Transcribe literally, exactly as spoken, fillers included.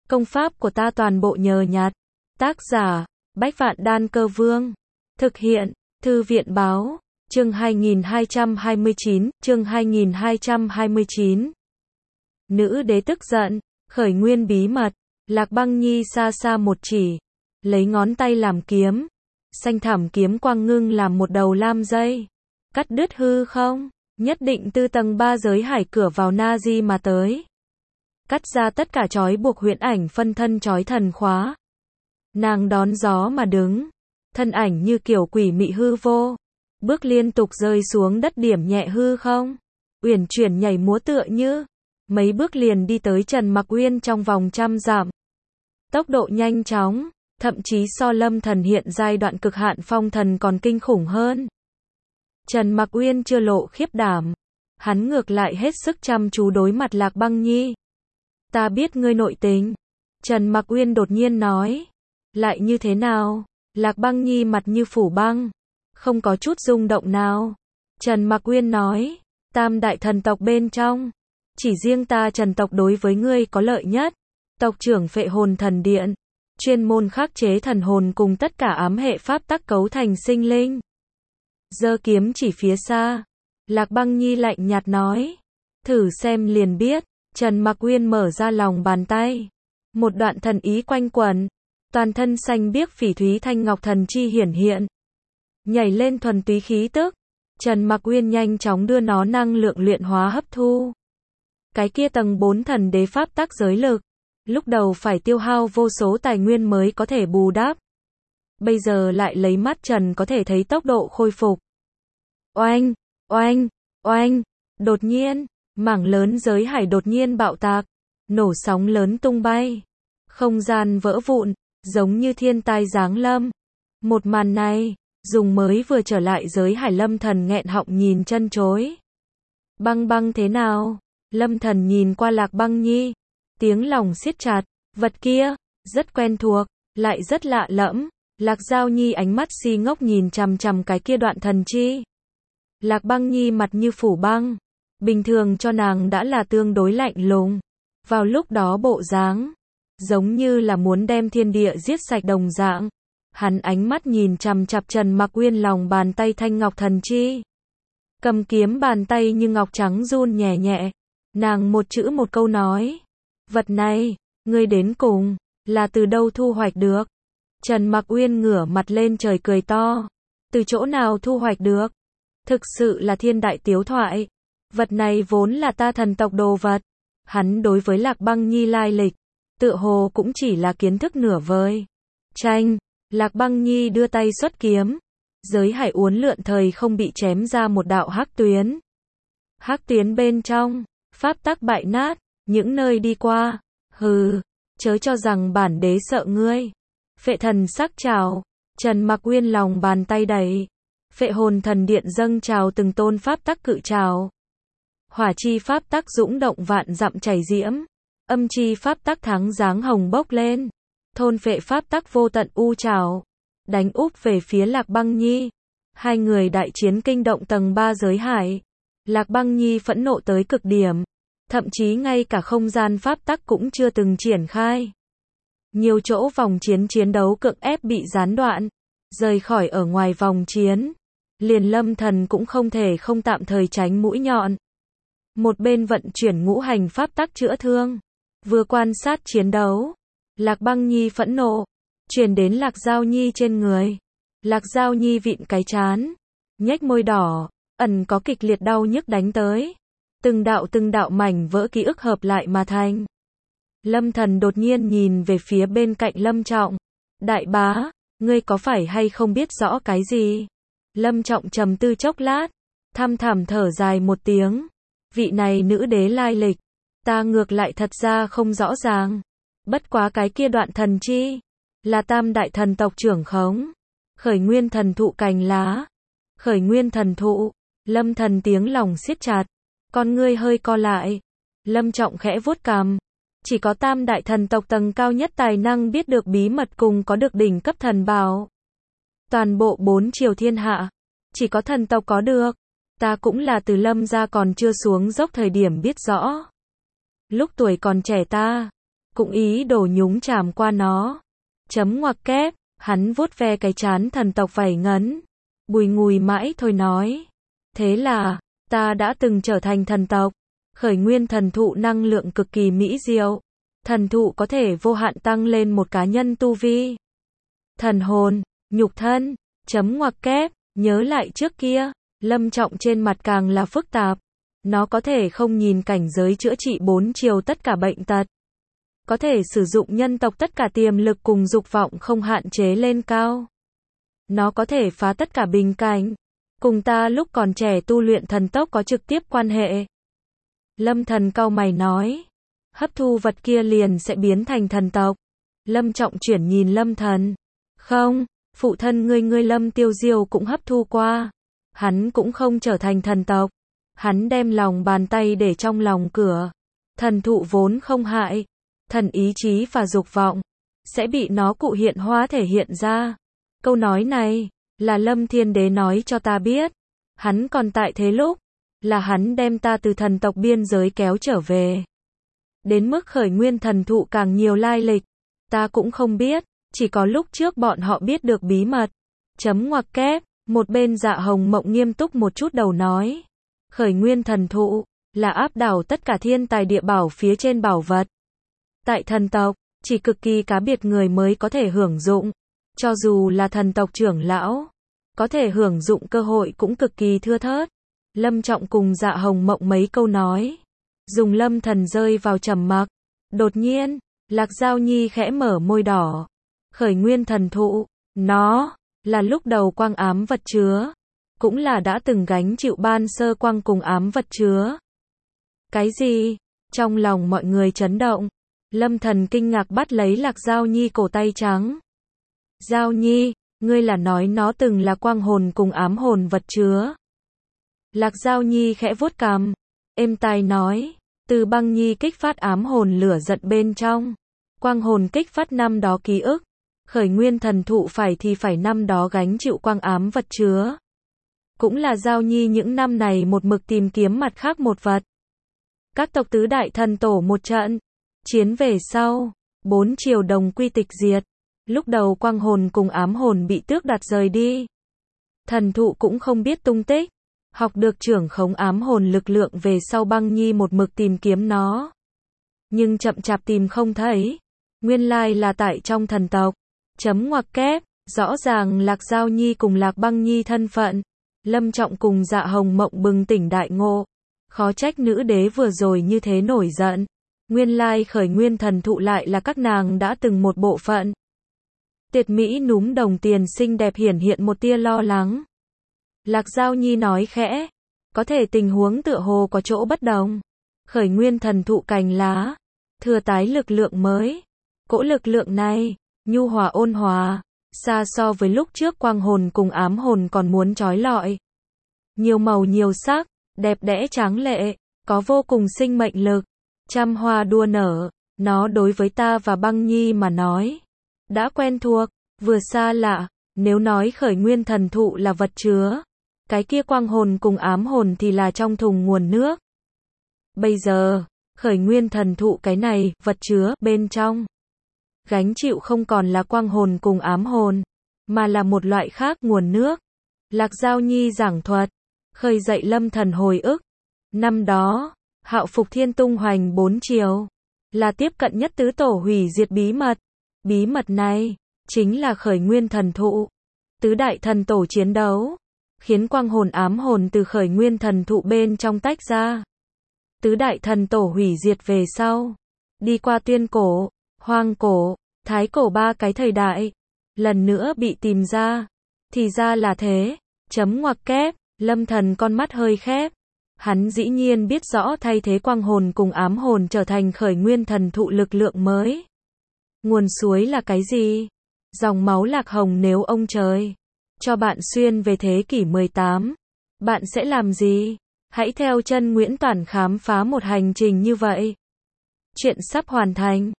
Công pháp của ta toàn bộ nhờ nhặt. Tác giả, Bách Vạn Đan Cơ Vương. Thực hiện, Thư viện Báo. Chương hai nghìn hai trăm hai mươi chín, chương hai nghìn hai trăm hai mươi chín. Nữ đế tức giận, khởi nguyên bí mật, Lạc Băng Nhi xa xa một chỉ, lấy ngón tay làm kiếm, xanh thẳm kiếm quang ngưng làm một đầu lam dây, cắt đứt hư không, nhất định từ tầng ba giới hải cửa vào Na Di mà tới. Cắt ra tất cả trói buộc huyễn ảnh phân thân trói thần khóa. Nàng đón gió mà đứng, thân ảnh như kiểu quỷ mị hư vô, bước liên tục rơi xuống đất điểm nhẹ hư không, uyển chuyển nhảy múa tựa như, mấy bước liền đi tới Trần Mặc Uyên trong vòng trăm dặm. Tốc độ nhanh chóng, thậm chí so Lâm Thần hiện giai đoạn cực hạn phong thần còn kinh khủng hơn. Trần Mặc Uyên chưa lộ khiếp đảm, hắn ngược lại hết sức chăm chú đối mặt Lạc Băng Nhi. Ta biết ngươi nội tình. Trần Mặc Uyên đột nhiên nói. Lại như thế nào? Lạc Băng Nhi mặt như phủ băng, không có chút rung động nào. Trần Mặc Uyên nói, tam đại thần tộc bên trong, chỉ riêng ta Trần tộc đối với ngươi có lợi nhất. Tộc trưởng Phệ Hồn Thần Điện, chuyên môn khắc chế thần hồn cùng tất cả ám hệ pháp tắc cấu thành sinh linh. Giơ kiếm chỉ phía xa, Lạc Băng Nhi lạnh nhạt nói, thử xem liền biết. Trần Mặc Uyên mở ra lòng bàn tay, một đoạn thần ý quanh quẩn, toàn thân xanh biếc phỉ thúy thanh ngọc thần chi hiển hiện, nhảy lên thuần túy khí tức. Trần Mặc Uyên nhanh chóng đưa nó năng lượng luyện hóa hấp thu. Cái kia tầng bốn thần đế pháp tắc giới lực, lúc đầu phải tiêu hao vô số tài nguyên mới có thể bù đắp, bây giờ lại lấy mắt trần có thể thấy tốc độ khôi phục. Oanh, oanh, oanh, đột nhiên, mảng lớn giới hải đột nhiên bạo tạc, nổ sóng lớn tung bay, không gian vỡ vụn, giống như thiên tai giáng lâm. Một màn này, dùng mới vừa trở lại giới hải Lâm Thần nghẹn họng nhìn chân chối. Băng băng thế nào? Lâm Thần nhìn qua Lạc Băng Nhi, tiếng lòng siết chặt, vật kia, rất quen thuộc, lại rất lạ lẫm. Lạc Giao Nhi ánh mắt si ngốc nhìn chằm chằm cái kia đoạn thần chi. Lạc Băng Nhi mặt như phủ băng, bình thường cho nàng đã là tương đối lạnh lùng, vào lúc đó bộ dáng, giống như là muốn đem thiên địa giết sạch đồng dạng. Hắn ánh mắt nhìn chằm chằm Trần Mặc Uyên lòng bàn tay thanh ngọc thần chi. Cầm kiếm bàn tay như ngọc trắng run nhẹ nhẹ, nàng một chữ một câu nói, vật này, ngươi đến cùng, là từ đâu thu hoạch được? Trần Mặc Uyên ngửa mặt lên trời cười to, từ chỗ nào thu hoạch được? Thực sự là thiên đại tiếu thoại. Vật này vốn là ta thần tộc đồ vật. Hắn đối với Lạc Băng Nhi lai lịch, tựa hồ cũng chỉ là kiến thức nửa vời. Tranh, Lạc Băng Nhi đưa tay xuất kiếm, giới hải uốn lượn thời không bị chém ra một đạo hắc tuyến. Hắc tuyến bên trong, pháp tắc bại nát, những nơi đi qua, hừ, chớ cho rằng bản đế sợ ngươi. Phệ thần sắc trào, Trần Mặc Uyên lòng bàn tay đẩy, Phệ Hồn Thần Điện dâng trào từng tôn pháp tắc cự trào. Hỏa chi pháp tắc dũng động vạn dặm chảy diễm, âm chi pháp tắc thắng dáng hồng bốc lên, thôn phệ pháp tắc vô tận u trào, đánh úp về phía Lạc Băng Nhi. Hai người đại chiến kinh động tầng ba giới hải. Lạc Băng Nhi phẫn nộ tới cực điểm, thậm chí ngay cả không gian pháp tắc cũng chưa từng triển khai. Nhiều chỗ vòng chiến chiến đấu cưỡng ép bị gián đoạn, rời khỏi ở ngoài vòng chiến, liền Lâm Thần cũng không thể không tạm thời tránh mũi nhọn. Một bên vận chuyển ngũ hành pháp tắc chữa thương, vừa quan sát chiến đấu. Lạc Băng Nhi phẫn nộ, truyền đến Lạc Giao Nhi trên người. Lạc Giao Nhi vịn cái trán, nhếch môi đỏ, ẩn có kịch liệt đau nhức đánh tới. Từng đạo từng đạo mảnh vỡ ký ức hợp lại mà thành. Lâm Thần đột nhiên nhìn về phía bên cạnh Lâm Trọng. Đại bá, ngươi có phải hay không biết rõ cái gì? Lâm Trọng trầm tư chốc lát, thăm thẳm thở dài một tiếng. Vị này nữ đế lai lịch, ta ngược lại thật ra không rõ ràng. Bất quá cái kia đoạn thần chi, là tam đại thần tộc trưởng khống. Khởi nguyên thần thụ cành lá. Khởi nguyên thần thụ, Lâm Thần tiếng lòng siết chặt, con ngươi hơi co lại. Lâm Trọng khẽ vuốt cằm. Chỉ có tam đại thần tộc tầng cao nhất tài năng biết được bí mật cùng có được đỉnh cấp thần bảo. Toàn bộ bốn triều thiên hạ, chỉ có thần tộc có được. Ta cũng là từ Lâm gia còn chưa xuống dốc thời điểm biết rõ. Lúc tuổi còn trẻ ta, cũng ý đồ nhúng chàm qua nó. Chấm ngoặc kép, hắn vuốt ve cái trán thần tộc vảy ngấn, bùi ngùi mãi thôi nói. Thế là, ta đã từng trở thành thần tộc. Khởi nguyên thần thụ năng lượng cực kỳ mỹ diệu. Thần thụ có thể vô hạn tăng lên một cá nhân tu vi. Thần hồn, nhục thân, chấm ngoặc kép, nhớ lại trước kia, Lâm Trọng trên mặt càng là phức tạp. Nó có thể không nhìn cảnh giới chữa trị bốn chiều tất cả bệnh tật. Có thể sử dụng nhân tộc tất cả tiềm lực cùng dục vọng không hạn chế lên cao. Nó có thể phá tất cả bình cảnh. Cùng ta lúc còn trẻ tu luyện thần tốc có trực tiếp quan hệ. Lâm Thần cau mày nói. Hấp thu vật kia liền sẽ biến thành thần tộc. Lâm Trọng chuyển nhìn Lâm Thần. Không, phụ thân ngươi ngươi Lâm Tiêu Diêu cũng hấp thu qua. Hắn cũng không trở thành thần tộc. Hắn đem lòng bàn tay để trong lòng cửa. Thần thụ vốn không hại. Thần ý chí và dục vọng sẽ bị nó cụ hiện hóa thể hiện ra. Câu nói này là Lâm Thiên Đế nói cho ta biết. Hắn còn tại thế lúc, là hắn đem ta từ thần tộc biên giới kéo trở về. Đến mức khởi nguyên thần thụ càng nhiều lai lịch, ta cũng không biết, chỉ có lúc trước bọn họ biết được bí mật. Chấm ngoặc kép, một bên Dạ Hồng Mộng nghiêm túc một chút đầu nói. Khởi nguyên thần thụ là áp đảo tất cả thiên tài địa bảo phía trên bảo vật. Tại thần tộc, chỉ cực kỳ cá biệt người mới có thể hưởng dụng. Cho dù là thần tộc trưởng lão, có thể hưởng dụng cơ hội cũng cực kỳ thưa thớt. Lâm Trọng cùng Dạ Hồng Mộng mấy câu nói. Dùng Lâm Thần rơi vào trầm mặc. Đột nhiên, Lạc Giao Nhi khẽ mở môi đỏ. Khởi nguyên thần thụ, nó là lúc đầu quang ám vật chứa. Cũng là đã từng gánh chịu ban sơ quang cùng ám vật chứa. Cái gì? Trong lòng mọi người chấn động. Lâm Thần kinh ngạc bắt lấy Lạc Giao Nhi cổ tay trắng. Giao Nhi, ngươi là nói nó từng là quang hồn cùng ám hồn vật chứa. Lạc Giao Nhi khẽ vuốt cằm, êm tai nói, từ băng nhi kích phát ám hồn lửa giận bên trong. Quang hồn kích phát năm đó ký ức. Khởi nguyên thần thụ phải thì phải năm đó gánh chịu quang ám vật chứa. Cũng là Giao Nhi những năm này một mực tìm kiếm mặt khác một vật. Các tộc tứ đại thần tổ một trận. Chiến về sau, bốn triều đồng quy tịch diệt. Lúc đầu quang hồn cùng ám hồn bị tước đoạt rời đi. Thần thụ cũng không biết tung tích. Học được trưởng khống ám hồn lực lượng về sau băng nhi một mực tìm kiếm nó. Nhưng chậm chạp tìm không thấy. Nguyên lai là tại trong thần tộc. Chấm ngoặc kép, rõ ràng Lạc Giao Nhi cùng Lạc Băng Nhi thân phận. Lâm Trọng cùng Dạ Hồng Mộng bừng tỉnh đại ngộ. Khó trách nữ đế vừa rồi như thế nổi giận. Nguyên lai khởi nguyên thần thụ lại là các nàng đã từng một bộ phận. Tiệt Mỹ núm đồng tiền xinh đẹp hiển hiện một tia lo lắng. Lạc Giao Nhi nói khẽ. Có thể tình huống tựa hồ có chỗ bất đồng. Khởi nguyên thần thụ cành lá. Thừa tái lực lượng mới. Cỗ lực lượng này, nhu hòa ôn hòa. Xa so với lúc trước quang hồn cùng ám hồn còn muốn trói lọi. Nhiều màu nhiều sắc, đẹp đẽ tráng lệ. Có vô cùng sinh mệnh lực. Trăm hoa đua nở. Nó đối với ta và Băng Nhi mà nói. Đã quen thuộc, vừa xa lạ. Nếu nói khởi nguyên thần thụ là vật chứa. Cái kia quang hồn cùng ám hồn thì là trong thùng nguồn nước. Bây giờ, khởi nguyên thần thụ cái này, vật chứa, bên trong. Gánh chịu không còn là quang hồn cùng ám hồn, mà là một loại khác nguồn nước. Lạc Giao Nhi giảng thuật, khơi dậy Lâm Thần hồi ức. Năm đó, Hạo Phục Thiên tung hoành bốn chiều, là tiếp cận nhất tứ tổ hủy diệt bí mật. Bí mật này, chính là khởi nguyên thần thụ. Tứ đại thần tổ chiến đấu, khiến quang hồn ám hồn từ khởi nguyên thần thụ bên trong tách ra. Tứ đại thần tổ hủy diệt về sau, đi qua tuyên cổ, hoang cổ, thái cổ ba cái thời đại, lần nữa bị tìm ra. Thì ra là thế, chấm ngoặc kép, Lâm Thần con mắt hơi khép. Hắn dĩ nhiên biết rõ thay thế quang hồn cùng ám hồn trở thành khởi nguyên thần thụ lực lượng mới. Nguồn suối là cái gì? Dòng máu Lạc Hồng nếu ông trời cho bạn xuyên về thế kỷ mười tám, bạn sẽ làm gì? Hãy theo chân Nguyễn Toản khám phá một hành trình như vậy. Chuyện sắp hoàn thành.